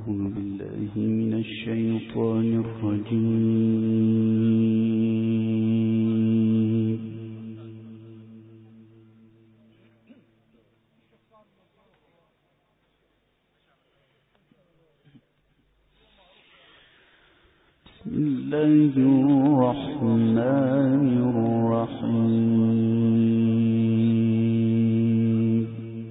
أعوذ بالله من الشيطان الرجيم. بسم الله الرحمن الرحيم.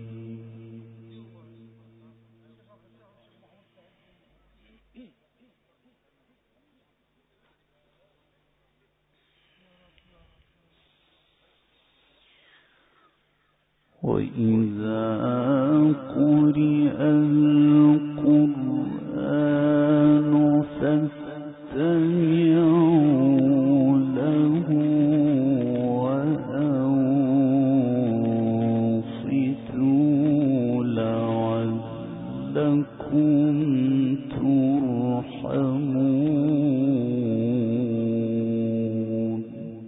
وإذا قرئ القرآن فاستمعوا له وأنصتوا لعلكم ترحمون.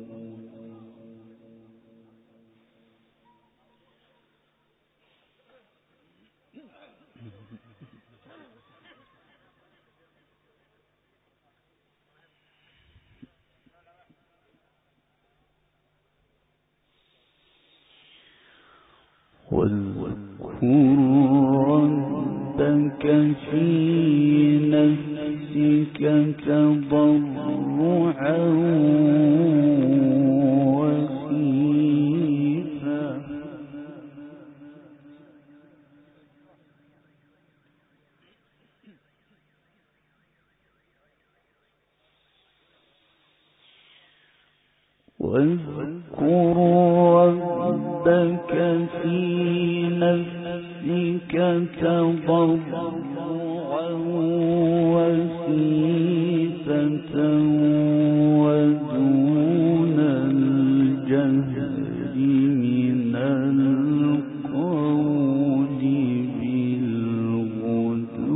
واذكر ربك في نفسك تضرعا وخيفا واذكر ربك في نفسك تضرعا وخيفة ودون الجهر من القول بالغدو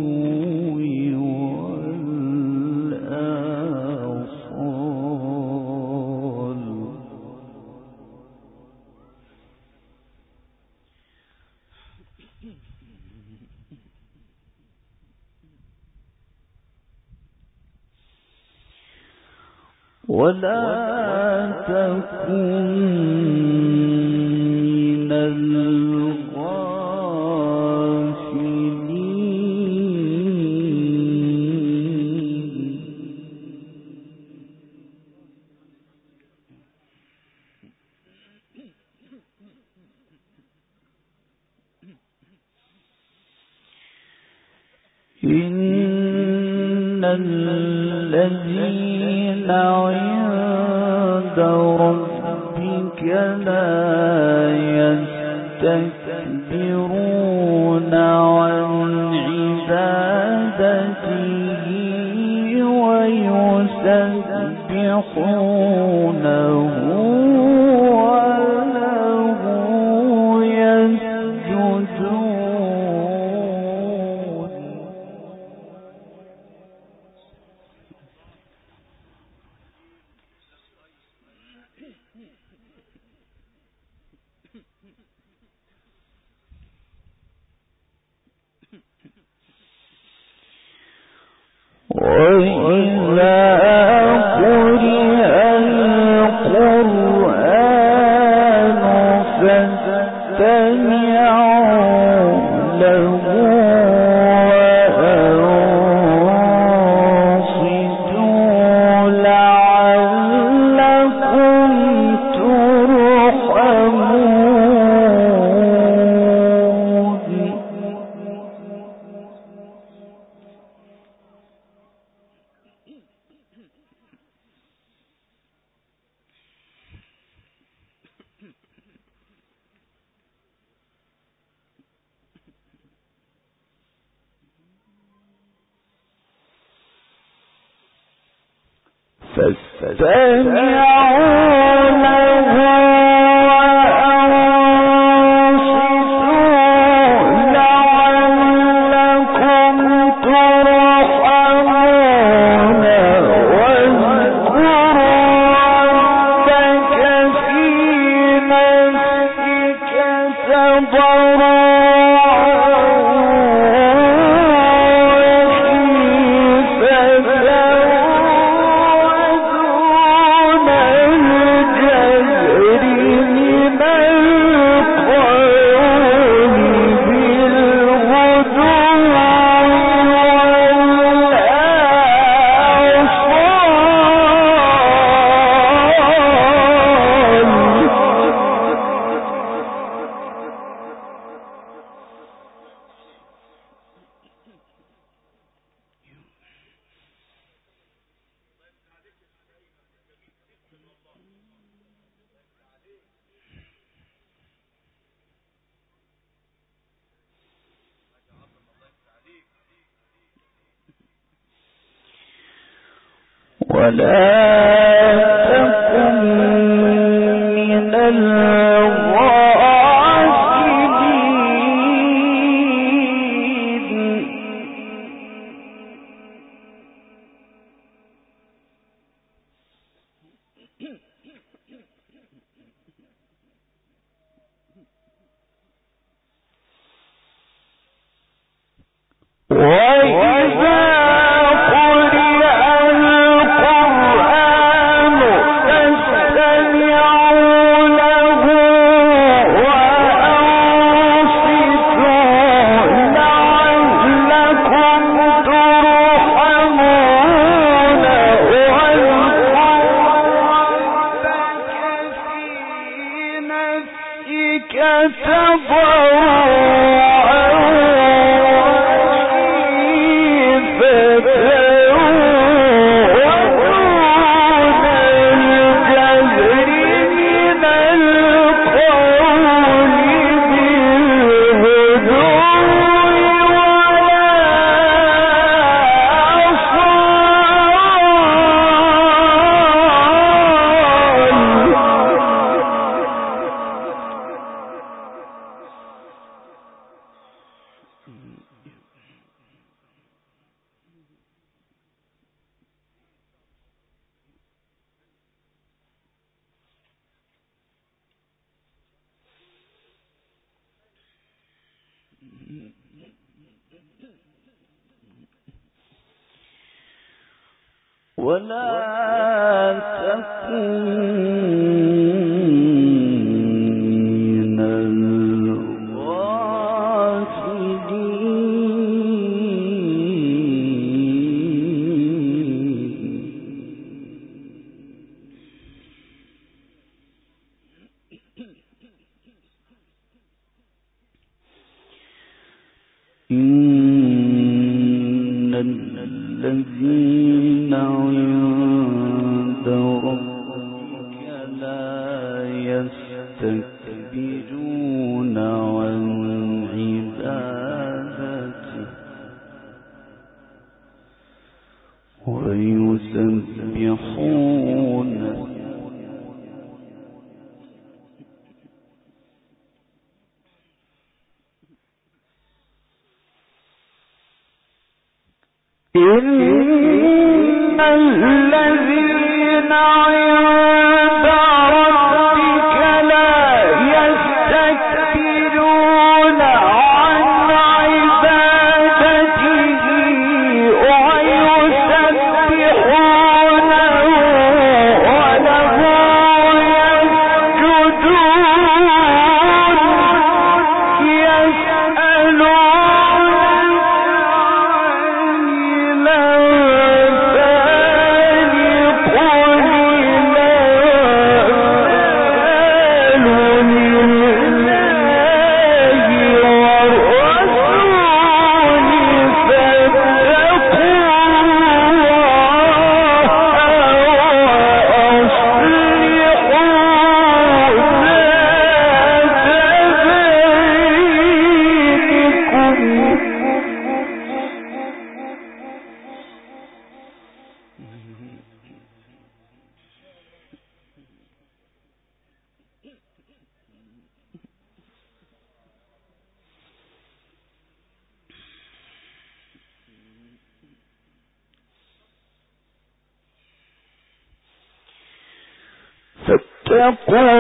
والآصال. ولا تكن من الغافلين. إن الذين عند ربك لا يستكبرون عن عبادته ويسبحونه وله يسجدون. وإذا قرئ القرآن فاستمعوا له وأنصتوا لعلكم ترحمون. فاستمعوا له وأنصتوا لعلكم ترحمون. واذكر ربك في نفسك تضرعا الذين عند ربك لا يستكبرون عن عبادته ويسبحونه إن الذين عند ربك لا يستكبرون عن عبادته ويسبحونه وله يسجدون يسألون فاتقوا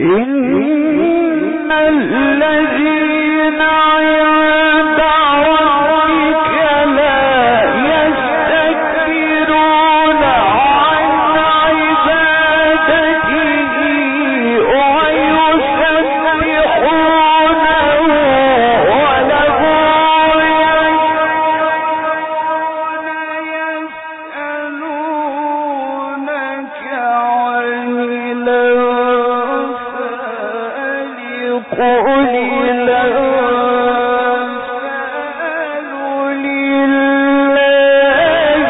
إن الذين عند ربك لا يستكبرون عن عبادته ويسبحونه وله يسألونك عن قل الأنفال لله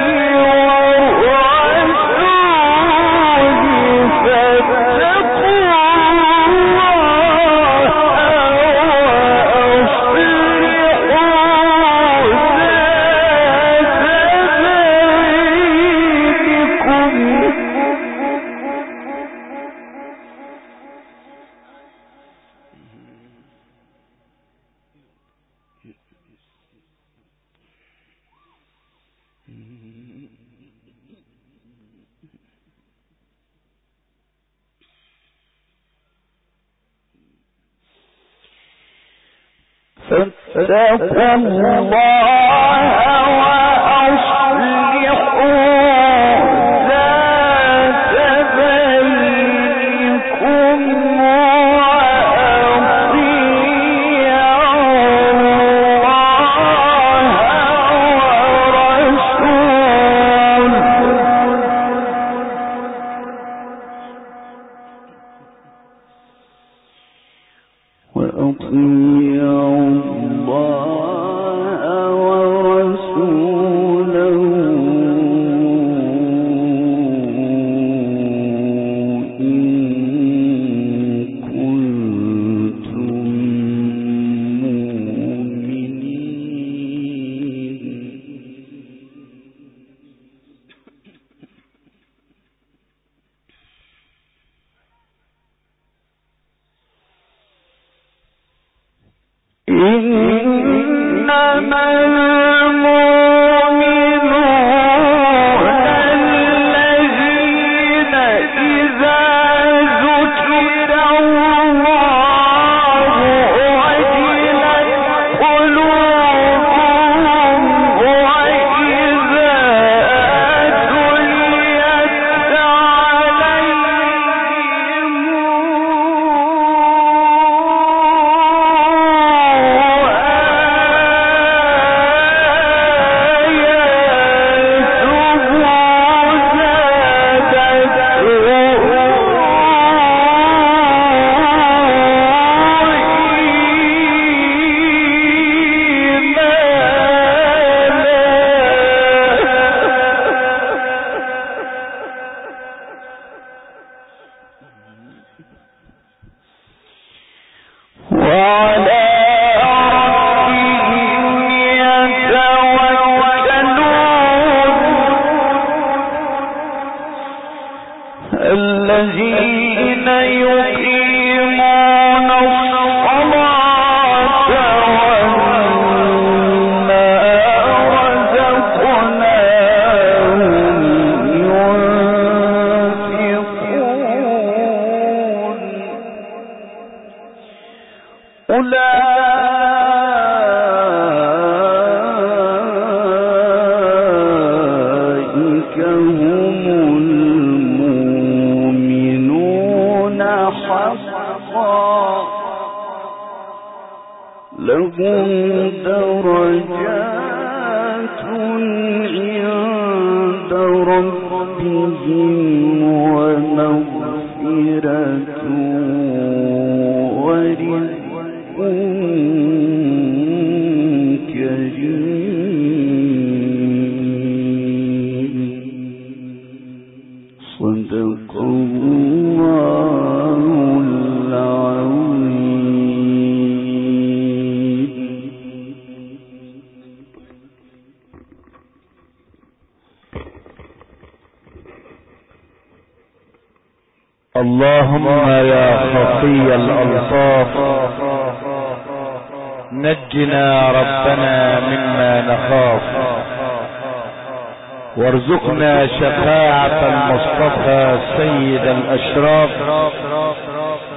والرسول فاتقوا الله فاتقوا الله وأصلحوا ذات بينكم وأطيعوا إنما المؤمنون الذين إذا ذكر الله وجلت قلوبهم وإذا تليت عليهم الذين يقيمون الصلاة ومما رزقناهم ينفقون أولئك هم حقا لهم درجات عند ربهم ومغفرة ورزق كريم صدق الله العظيم. اللهم يا خفي الألطاف نجنا ربنا مما نخاف وارزقنا شفاعة المصطفى سيد الأشراف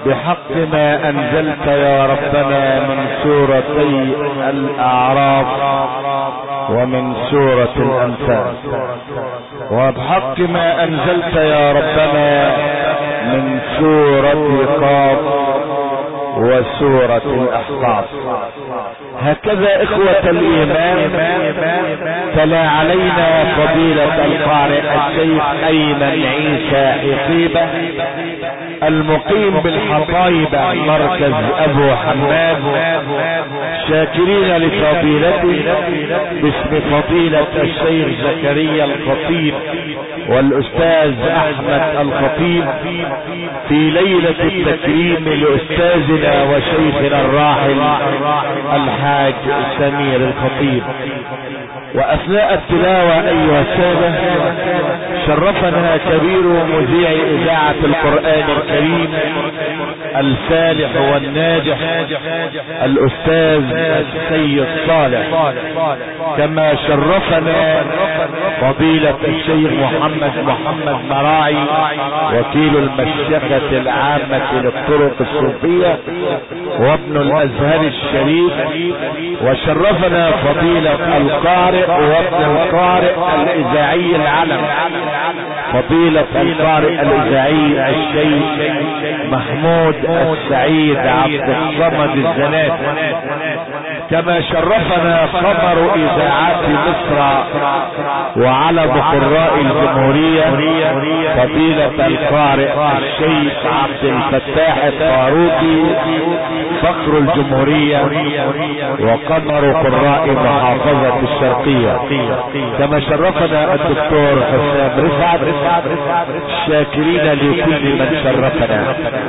بحق ما انزلت يا ربنا من سورتي الاعراف ومن سورة الانفال، وبحق ما انزلت يا ربنا من سورة قاف وسورة الاحقاف. هكذا اخوة الايمان تلا علينا فضيلة القارئ الشيخ ايمن عيسى حقيبة المقيم بالحطايبة مركز ابو حماد، شاكرين لفضيلته باسم فضيلة الشيخ زكريا الخطيب والاستاذ احمد الخطيب في ليلة التكريم لاستاذنا وشيخنا الراحل الحاج سمير الخطيب. واثناء التلاوة ايها السادة شرفنا كبير مذيع اذاعة القرآن الكريم الفالح والناجح الاستاذ السيد صالح، كما شرفنا فضيلة الشيخ محمد مراعي وكيل المشيخة العامة للطرق الصوفية وابن الازهر الشريف، وشرفنا فضيلة القارئ وابن القارئ الاذاعي العلم فضيلة القارئ الاذاعي الشيخ محمود السعيد عبد الصمد الزناتي، كما شرفنا قمر اذاعات مصر وعلم قراء الجمهورية فضيلة القارئ الشيخ عبد الفتاح الفاروقي فخر الجمهورية وقمر قراء محافظة الشرقية، كما شرفنا الدكتور حسام رفعت، شاكرين لكل من شرفنا.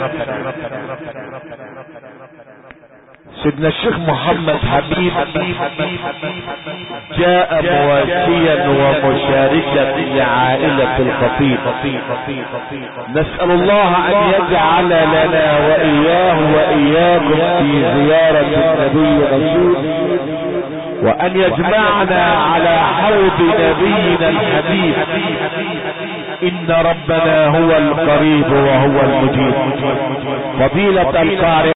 سيدنا الشيخ محمد حبيب جاء مواسيا ومشاركا لعائلة الخطيب. نسأل الله ان يجعل لنا واياه واياكم في زيارة النبي الرسول، وان يجمعنا على حوض نبينا الحبيب. ان ربنا هو القريب وهو المجيب. فضيلة القارئ